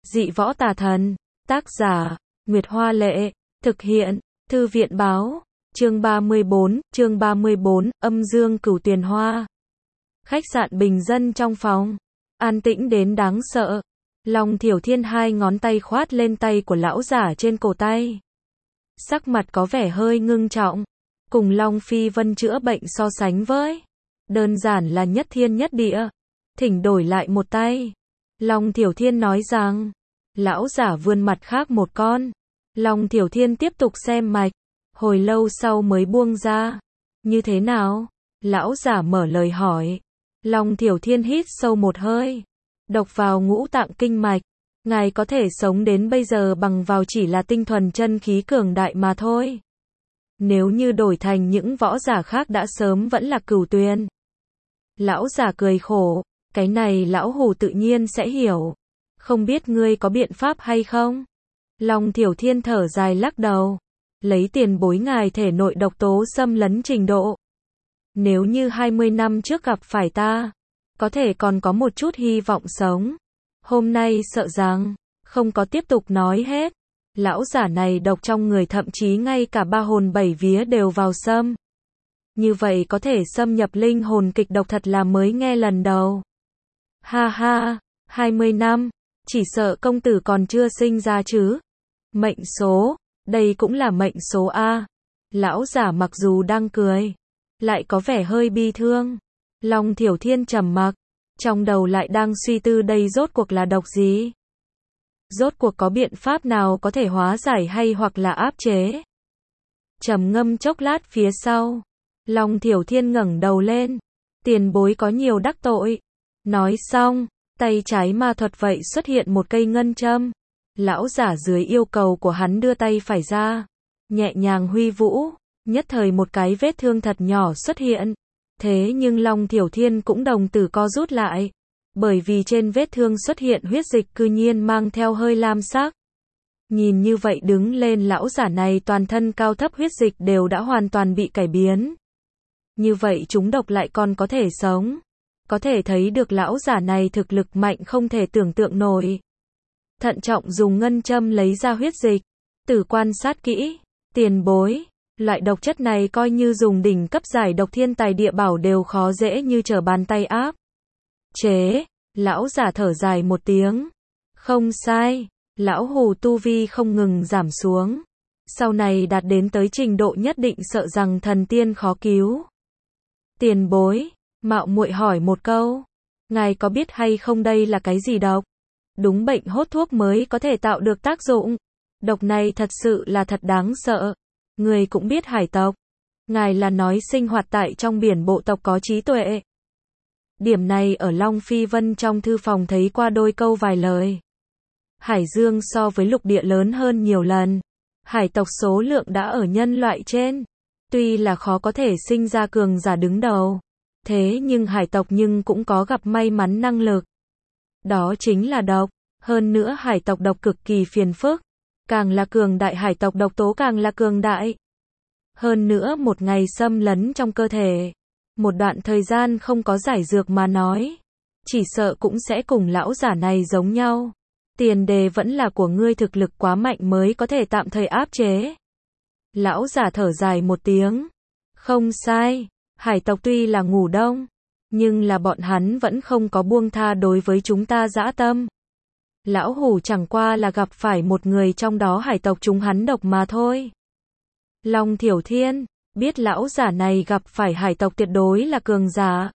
Dị võ tà thần. Tác giả, Nguyệt Hoa Lệ. Thực hiện, Thư viện Báo. Chương 34, âm dương cửu tuyền hoa. Khách sạn bình dân trong phòng. An tĩnh đến đáng sợ. Long Thiểu Thiên hai ngón tay khoát lên tay của lão giả trên cổ tay. Sắc mặt có vẻ hơi ngưng trọng. Cùng Long Phi Vân chữa bệnh so sánh với. Đơn giản là nhất thiên nhất địa. Thỉnh đổi lại một tay. Long Thiểu Thiên nói rằng. Lão giả vươn mặt khác một con. Long Thiểu Thiên tiếp tục xem mạch. Hồi lâu sau mới buông ra. Như thế nào? Lão giả mở lời hỏi. Long Thiểu Thiên hít sâu một hơi. Độc vào ngũ tạng kinh mạch. Ngài có thể sống đến bây giờ bằng vào chỉ là tinh thuần chân khí cường đại mà thôi. Nếu như đổi thành những võ giả khác đã sớm vẫn là cửu tuyền. Lão giả cười khổ. Cái này lão hù tự nhiên sẽ hiểu. Không biết ngươi có biện pháp hay không? Long Thiểu Thiên thở dài lắc đầu. Lấy tiền bối ngài thể nội độc tố xâm lấn trình độ. Nếu như 20 năm trước gặp phải ta, có thể còn có một chút hy vọng sống. Hôm nay sợ rằng, không có tiếp tục nói hết. Lão giả này độc trong người thậm chí ngay cả ba hồn bảy vía đều vào xâm. Như vậy có thể xâm nhập linh hồn, kịch độc thật là mới nghe lần đầu. Ha ha, 20 năm, chỉ sợ công tử còn chưa sinh ra chứ. Mệnh số, đây cũng là mệnh số A. Lão giả mặc dù đang cười, lại có vẻ hơi bi thương. Long Thiểu Thiên trầm mặc, trong đầu lại đang suy tư đây rốt cuộc là độc gì? Rốt cuộc có biện pháp nào có thể hóa giải hay hoặc là áp chế? Trầm ngâm chốc lát phía sau, Long Thiểu Thiên ngẩng đầu lên. Tiền bối có nhiều đắc tội. Nói xong, tay trái ma thuật vậy xuất hiện một cây ngân châm. Lão giả dưới yêu cầu của hắn đưa tay phải ra, nhẹ nhàng huy vũ, nhất thời một cái vết thương thật nhỏ xuất hiện. Thế nhưng Long Thiểu Thiên cũng đồng tử co rút lại, bởi vì trên vết thương xuất hiện huyết dịch cư nhiên mang theo hơi lam sắc. Nhìn như vậy đứng lên lão giả này toàn thân cao thấp huyết dịch đều đã hoàn toàn bị cải biến. Như vậy chúng độc lại còn có thể sống. Có thể thấy được lão giả này thực lực mạnh không thể tưởng tượng nổi. Thận trọng dùng ngân châm lấy ra huyết dịch. Tử quan sát kỹ. Tiền bối. Loại độc chất này coi như dùng đỉnh cấp giải độc thiên tài địa bảo đều khó dễ như trở bàn tay áp chế. Lão giả thở dài một tiếng. Không sai. Lão hù tu vi không ngừng giảm xuống. Sau này đạt đến tới trình độ nhất định sợ rằng thần tiên khó cứu. Tiền bối. Mạo muội hỏi một câu. Ngài có biết hay không đây là cái gì độc? Đúng bệnh hốt thuốc mới có thể tạo được tác dụng. Độc này thật sự là thật đáng sợ. Người cũng biết hải tộc. Ngài là nói sinh hoạt tại trong biển bộ tộc có trí tuệ. Điểm này ở Long Phi Vân trong thư phòng thấy qua đôi câu vài lời. Hải dương so với lục địa lớn hơn nhiều lần. Hải tộc số lượng đã ở nhân loại trên. Tuy là khó có thể sinh ra cường giả đứng đầu. Thế nhưng hải tộc nhưng cũng có gặp may mắn năng lực. Đó chính là độc. Hơn nữa hải tộc độc cực kỳ phiền phức. Càng là cường đại hải tộc độc tố càng là cường đại. Hơn nữa một ngày xâm lấn trong cơ thể. Một đoạn thời gian không có giải dược mà nói. Chỉ sợ cũng sẽ cùng lão giả này giống nhau. Tiền đề vẫn là của ngươi thực lực quá mạnh mới có thể tạm thời áp chế. Lão giả thở dài một tiếng. Không sai. Hải tộc tuy là ngủ đông, nhưng là bọn hắn vẫn không có buông tha đối với chúng ta dã tâm. Lão hủ chẳng qua là gặp phải một người trong đó hải tộc chúng hắn độc mà thôi. Long Thiểu Thiên, biết lão giả này gặp phải hải tộc tuyệt đối là cường giả.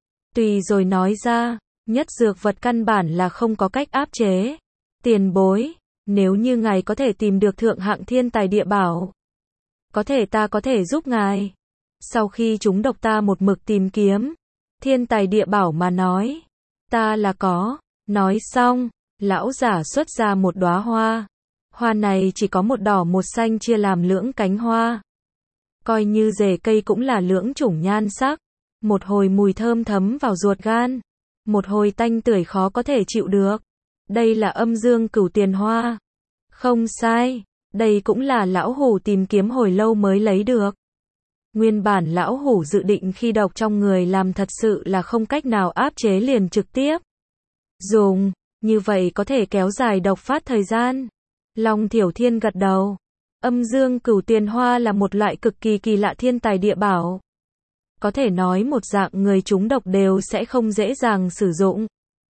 Tùy rồi nói ra, nhất dược vật căn bản là không có cách áp chế. Tiền bối, nếu như ngài có thể tìm được thượng hạng thiên tài địa bảo, có thể ta có thể giúp ngài. Sau khi chúng độc ta một mực tìm kiếm, thiên tài địa bảo mà nói, ta là có. Nói xong, lão giả xuất ra một đóa hoa. Hoa này chỉ có một đỏ một xanh chia làm lưỡng cánh hoa. Coi như rễ cây cũng là lưỡng chủng nhan sắc. Một hồi mùi thơm thấm vào ruột gan. Một hồi tanh tưởi khó có thể chịu được. Đây là âm dương cửu tuyền hoa. Không sai, đây cũng là lão hủ tìm kiếm hồi lâu mới lấy được. Nguyên bản lão hủ dự định khi độc trong người làm thật sự là không cách nào áp chế liền trực tiếp dùng. Như vậy có thể kéo dài độc phát thời gian. Long Thiểu Thiên gật đầu. Âm dương cửu tiền hoa là một loại cực kỳ kỳ lạ thiên tài địa bảo. Có thể nói một dạng người trúng độc đều sẽ không dễ dàng sử dụng.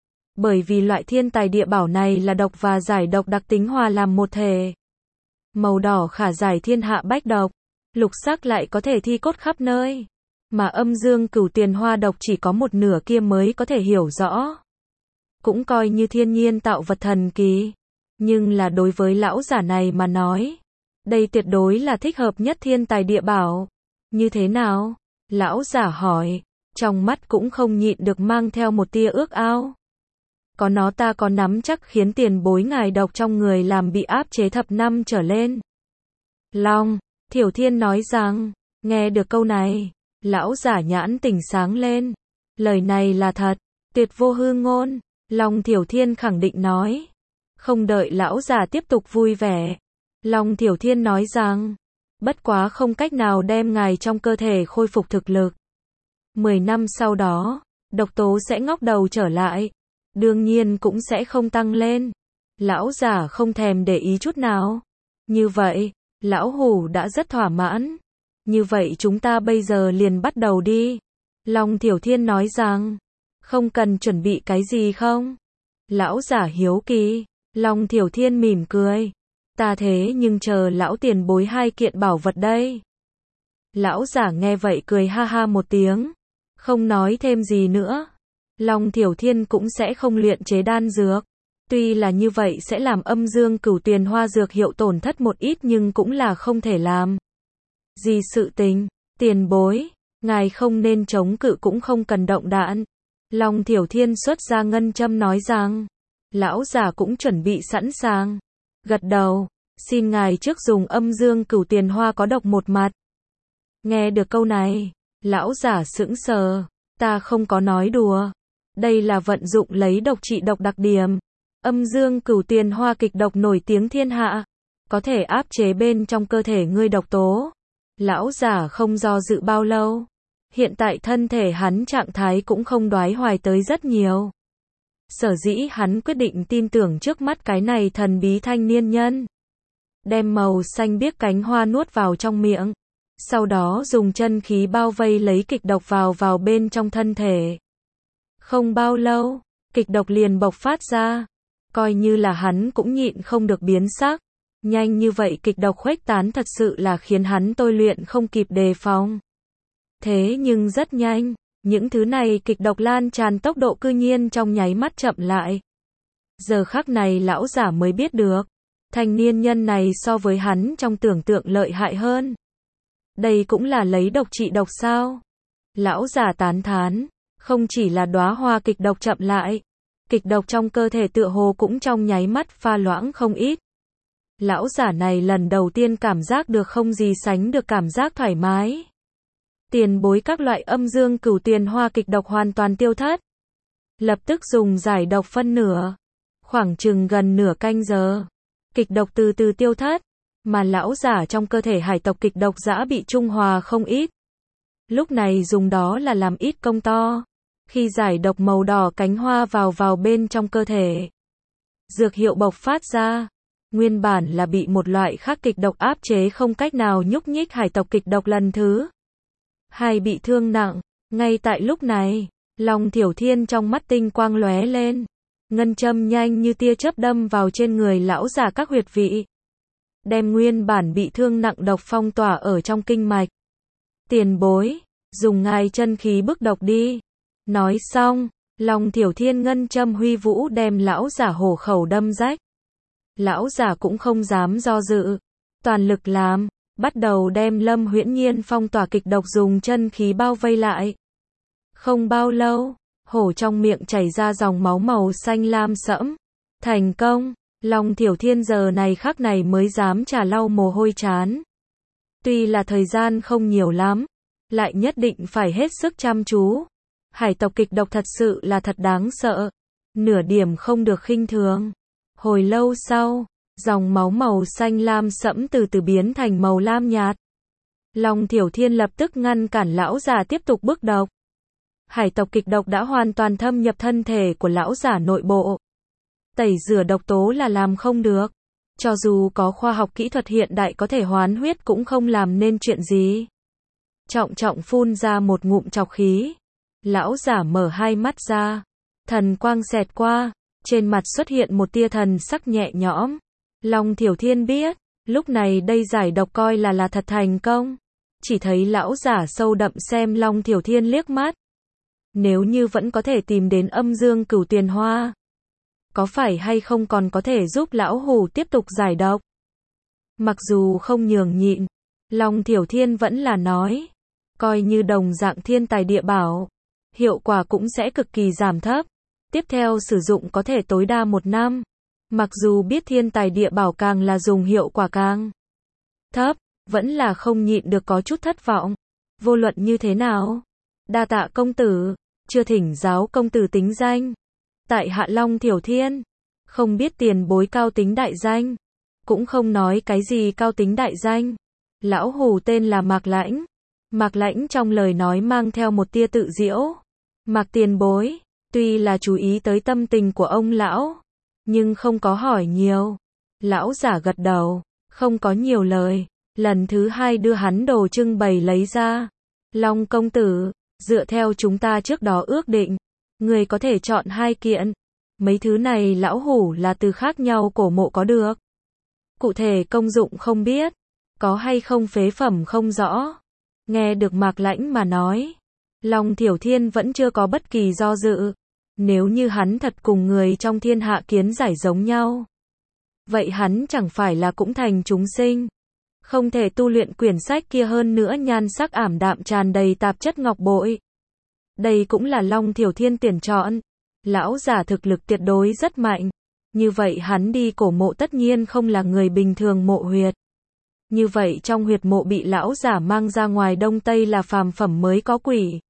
Bởi vì loại thiên tài địa bảo này là độc và giải độc đặc tính hòa làm một thể. Màu đỏ khả giải thiên hạ bách độc, lục sắc lại có thể thi cốt khắp nơi. Mà âm dương cửu tiền hoa độc chỉ có một nửa kia mới có thể hiểu rõ. Cũng coi như thiên nhiên tạo vật thần kỳ. Nhưng là đối với lão giả này mà nói, đây tuyệt đối là thích hợp nhất thiên tài địa bảo. Như thế nào? Lão giả hỏi, trong mắt cũng không nhịn được mang theo một tia ước ao. Có nó ta có nắm chắc khiến tiền bối ngài độc trong người làm bị áp chế thập năm trở lên. Long Thiểu Thiên nói rằng, nghe được câu này, lão giả nhãn tỉnh sáng lên. Lời này là thật, tuyệt vô hư ngôn. Long Thiểu Thiên khẳng định nói. Không đợi lão giả tiếp tục vui vẻ, Long Thiểu Thiên nói rằng, bất quá không cách nào đem ngài trong cơ thể khôi phục thực lực. 10 năm sau đó, độc tố sẽ ngóc đầu trở lại. Đương nhiên cũng sẽ không tăng lên. Lão giả không thèm để ý chút nào. Như vậy, lão hủ đã rất thỏa mãn. Như vậy chúng ta bây giờ liền bắt đầu đi. Long Thiểu Thiên nói rằng, không cần chuẩn bị cái gì không? Lão giả hiếu kỳ. Long Thiểu Thiên mỉm cười. Ta thế nhưng chờ lão tiền bối 2 kiện bảo vật đây. Lão giả nghe vậy cười ha ha một tiếng. Không nói thêm gì nữa. Long Thiểu Thiên cũng sẽ không luyện chế đan dược. Tuy là như vậy sẽ làm âm dương cửu tiền hoa dược hiệu tổn thất một ít nhưng cũng là không thể làm. Gì sự tình, tiền bối, ngài không nên chống cự cũng không cần động đạn. Long Thiểu Thiên xuất ra ngân châm nói rằng, lão giả cũng chuẩn bị sẵn sàng. Gật đầu, xin ngài trước dùng âm dương cửu tiền hoa có độc một mặt. Nghe được câu này, lão giả sững sờ, ta không có nói đùa. Đây là vận dụng lấy độc trị độc đặc điểm. Âm dương cửu tiền hoa kịch độc nổi tiếng thiên hạ, có thể áp chế bên trong cơ thể ngươi độc tố. Lão giả không do dự bao lâu. Hiện tại thân thể hắn trạng thái cũng không đoái hoài tới rất nhiều. Sở dĩ hắn quyết định tin tưởng trước mắt cái này thần bí thanh niên nhân. Đem màu xanh biếc cánh hoa nuốt vào trong miệng. Sau đó dùng chân khí bao vây lấy kịch độc vào bên trong thân thể. Không bao lâu, kịch độc liền bộc phát ra. Coi như là hắn cũng nhịn không được biến sắc. Nhanh như vậy kịch độc khuếch tán thật sự là khiến hắn tôi luyện không kịp đề phòng. Thế nhưng rất nhanh, những thứ này kịch độc lan tràn tốc độ cư nhiên trong nháy mắt chậm lại. Giờ khắc này lão giả mới biết được, thanh niên nhân này so với hắn trong tưởng tượng lợi hại hơn. Đây cũng là lấy độc trị độc sao? Lão giả tán thán, không chỉ là đóa hoa kịch độc chậm lại, kịch độc trong cơ thể tựa hồ cũng trong nháy mắt pha loãng không ít. Lão giả này lần đầu tiên cảm giác được không gì sánh được cảm giác thoải mái. Tiền bối các loại âm dương cửu tiền hoa kịch độc hoàn toàn tiêu thất. Lập tức dùng giải độc phân nửa. Khoảng chừng gần nửa canh giờ. Kịch độc từ từ tiêu thất. Mà lão giả trong cơ thể hải tộc kịch độc dã bị trung hòa không ít. Lúc này dùng đó là làm ít công to. Khi giải độc màu đỏ cánh hoa vào bên trong cơ thể. Dược hiệu bộc phát ra. Nguyên bản là bị một loại khác kịch độc áp chế không cách nào nhúc nhích hải tộc kịch độc lần thứ. Hay bị thương nặng. Ngay tại lúc này, Long Thiểu Thiên trong mắt tinh quang lóe lên. Ngân châm nhanh như tia chớp đâm vào trên người lão giả các huyệt vị. Đem nguyên bản bị thương nặng độc phong tỏa ở trong kinh mạch. Tiền bối, dùng ngài chân khí bức độc đi. Nói xong, Long Thiểu Thiên ngân châm huy vũ đem lão giả hổ khẩu đâm rách. Lão giả cũng không dám do dự. Toàn lực làm. Bắt đầu đem Lâm Huyễn Nhiên phong tỏa kịch độc dùng chân khí bao vây lại. Không bao lâu, hổ trong miệng chảy ra dòng máu màu xanh lam sẫm. Thành công, Long Thiểu Thiên giờ này khắc này mới dám trả lau mồ hôi trán. Tuy là thời gian không nhiều lắm, lại nhất định phải hết sức chăm chú. Hải tộc kịch độc thật sự là thật đáng sợ. Nửa điểm không được khinh thường. Hồi lâu sau, dòng máu màu xanh lam sẫm từ từ biến thành màu lam nhạt. Long Thiểu Thiên lập tức ngăn cản lão giả tiếp tục bức độc. Hải tộc kịch độc đã hoàn toàn thâm nhập thân thể của lão giả nội bộ. Tẩy rửa độc tố là làm không được. Cho dù có khoa học kỹ thuật hiện đại có thể hoán huyết cũng không làm nên chuyện gì. Trọng Trọng phun ra một ngụm trọc khí. Lão giả mở hai mắt ra. Thần quang xẹt qua. Trên mặt xuất hiện một tia thần sắc nhẹ nhõm. Long Thiểu Thiên biết. Lúc này đây giải độc coi là thật thành công. Chỉ thấy lão giả sâu đậm xem Long Thiểu Thiên liếc mắt. Nếu như vẫn có thể tìm đến âm dương cửu tuyền hoa. Có phải hay không còn có thể giúp lão hủ tiếp tục giải độc? Mặc dù không nhường nhịn. Long Thiểu Thiên vẫn là nói. Coi như đồng dạng thiên tài địa bảo. Hiệu quả cũng sẽ cực kỳ giảm thấp. Tiếp theo sử dụng có thể tối đa 1 năm. Mặc dù biết thiên tài địa bảo càng là dùng hiệu quả càng thấp, vẫn là không nhịn được có chút thất vọng. Vô luận như thế nào? Đa tạ công tử, chưa thỉnh giáo công tử tính danh. Tại hạ Long Thiểu Thiên, không biết tiền bối cao tính đại danh, cũng không nói cái gì cao tính đại danh. Lão hủ tên là Mạc Lãnh. Mạc Lãnh trong lời nói mang theo một tia tự giễu. Mạc tiền bối, tuy là chú ý tới tâm tình của ông lão, nhưng không có hỏi nhiều. Lão giả gật đầu, không có nhiều lời. Lần thứ 2 đưa hắn đồ trưng bày lấy ra. Long công tử, dựa theo chúng ta trước đó ước định, người có thể chọn 2 kiện. Mấy thứ này lão hủ là từ khác nhau cổ mộ có được. Cụ thể công dụng không biết, có hay không phế phẩm không rõ. Nghe được Mạc Lãnh mà nói, Long Thiểu Thiên vẫn chưa có bất kỳ do dự. Nếu như hắn thật cùng người trong thiên hạ kiến giải giống nhau, vậy hắn chẳng phải là cũng thành chúng sinh. Không thể tu luyện quyển sách kia, hơn nữa nhan sắc ảm đạm tràn đầy tạp chất ngọc bội. Đây cũng là Long Thiểu Thiên tuyển chọn. Lão giả thực lực tuyệt đối rất mạnh. Như vậy hắn đi cổ mộ tất nhiên không là người bình thường mộ huyệt. Như vậy trong huyệt mộ bị lão giả mang ra ngoài Đông Tây là phàm phẩm mới có quỷ.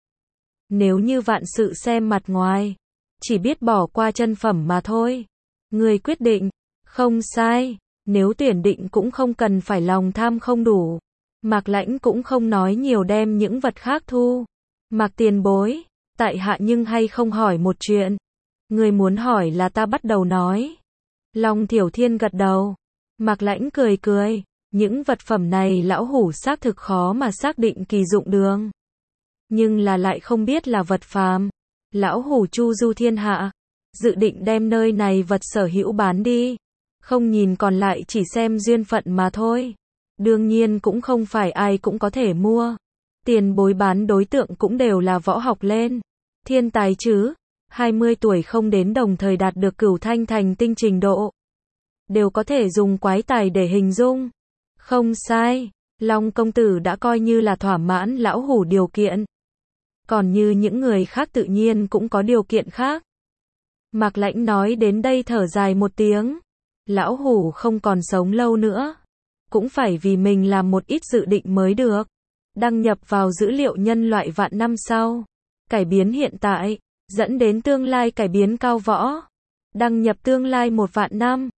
Nếu như vạn sự xem mặt ngoài, chỉ biết bỏ qua chân phẩm mà thôi. Người quyết định, không sai. Nếu tuyển định cũng không cần phải lòng tham không đủ. Mạc Lãnh cũng không nói nhiều, đem những vật khác thu. Mạc tiền bối, tại hạ nhưng hay không hỏi một chuyện. Người muốn hỏi là ta bắt đầu nói. Long Thiểu Thiên gật đầu. Mạc Lãnh cười cười. Những vật phẩm này lão hủ xác thực khó mà xác định kỳ dụng đường. Nhưng là lại không biết là vật phàm. Lão hủ chu du thiên hạ, dự định đem nơi này vật sở hữu bán đi. Không nhìn còn lại, chỉ xem duyên phận mà thôi. Đương nhiên cũng không phải ai cũng có thể mua. Tiền bối bán đối tượng cũng đều là võ học lên. Thiên tài chứ. 20 tuổi không đến đồng thời đạt được cửu thanh thành tinh trình độ. Đều có thể dùng quái tài để hình dung. Không sai. Long công tử đã coi như là thỏa mãn lão hủ điều kiện. Còn như những người khác tự nhiên cũng có điều kiện khác. Mạc Lãnh nói đến đây thở dài một tiếng. Lão hủ không còn sống lâu nữa. Cũng phải vì mình làm một ít dự định mới được. Đăng nhập vào dữ liệu nhân loại vạn năm sau. Cải biến hiện tại, dẫn đến tương lai cải biến cao võ. Đăng nhập tương lai 1 vạn năm.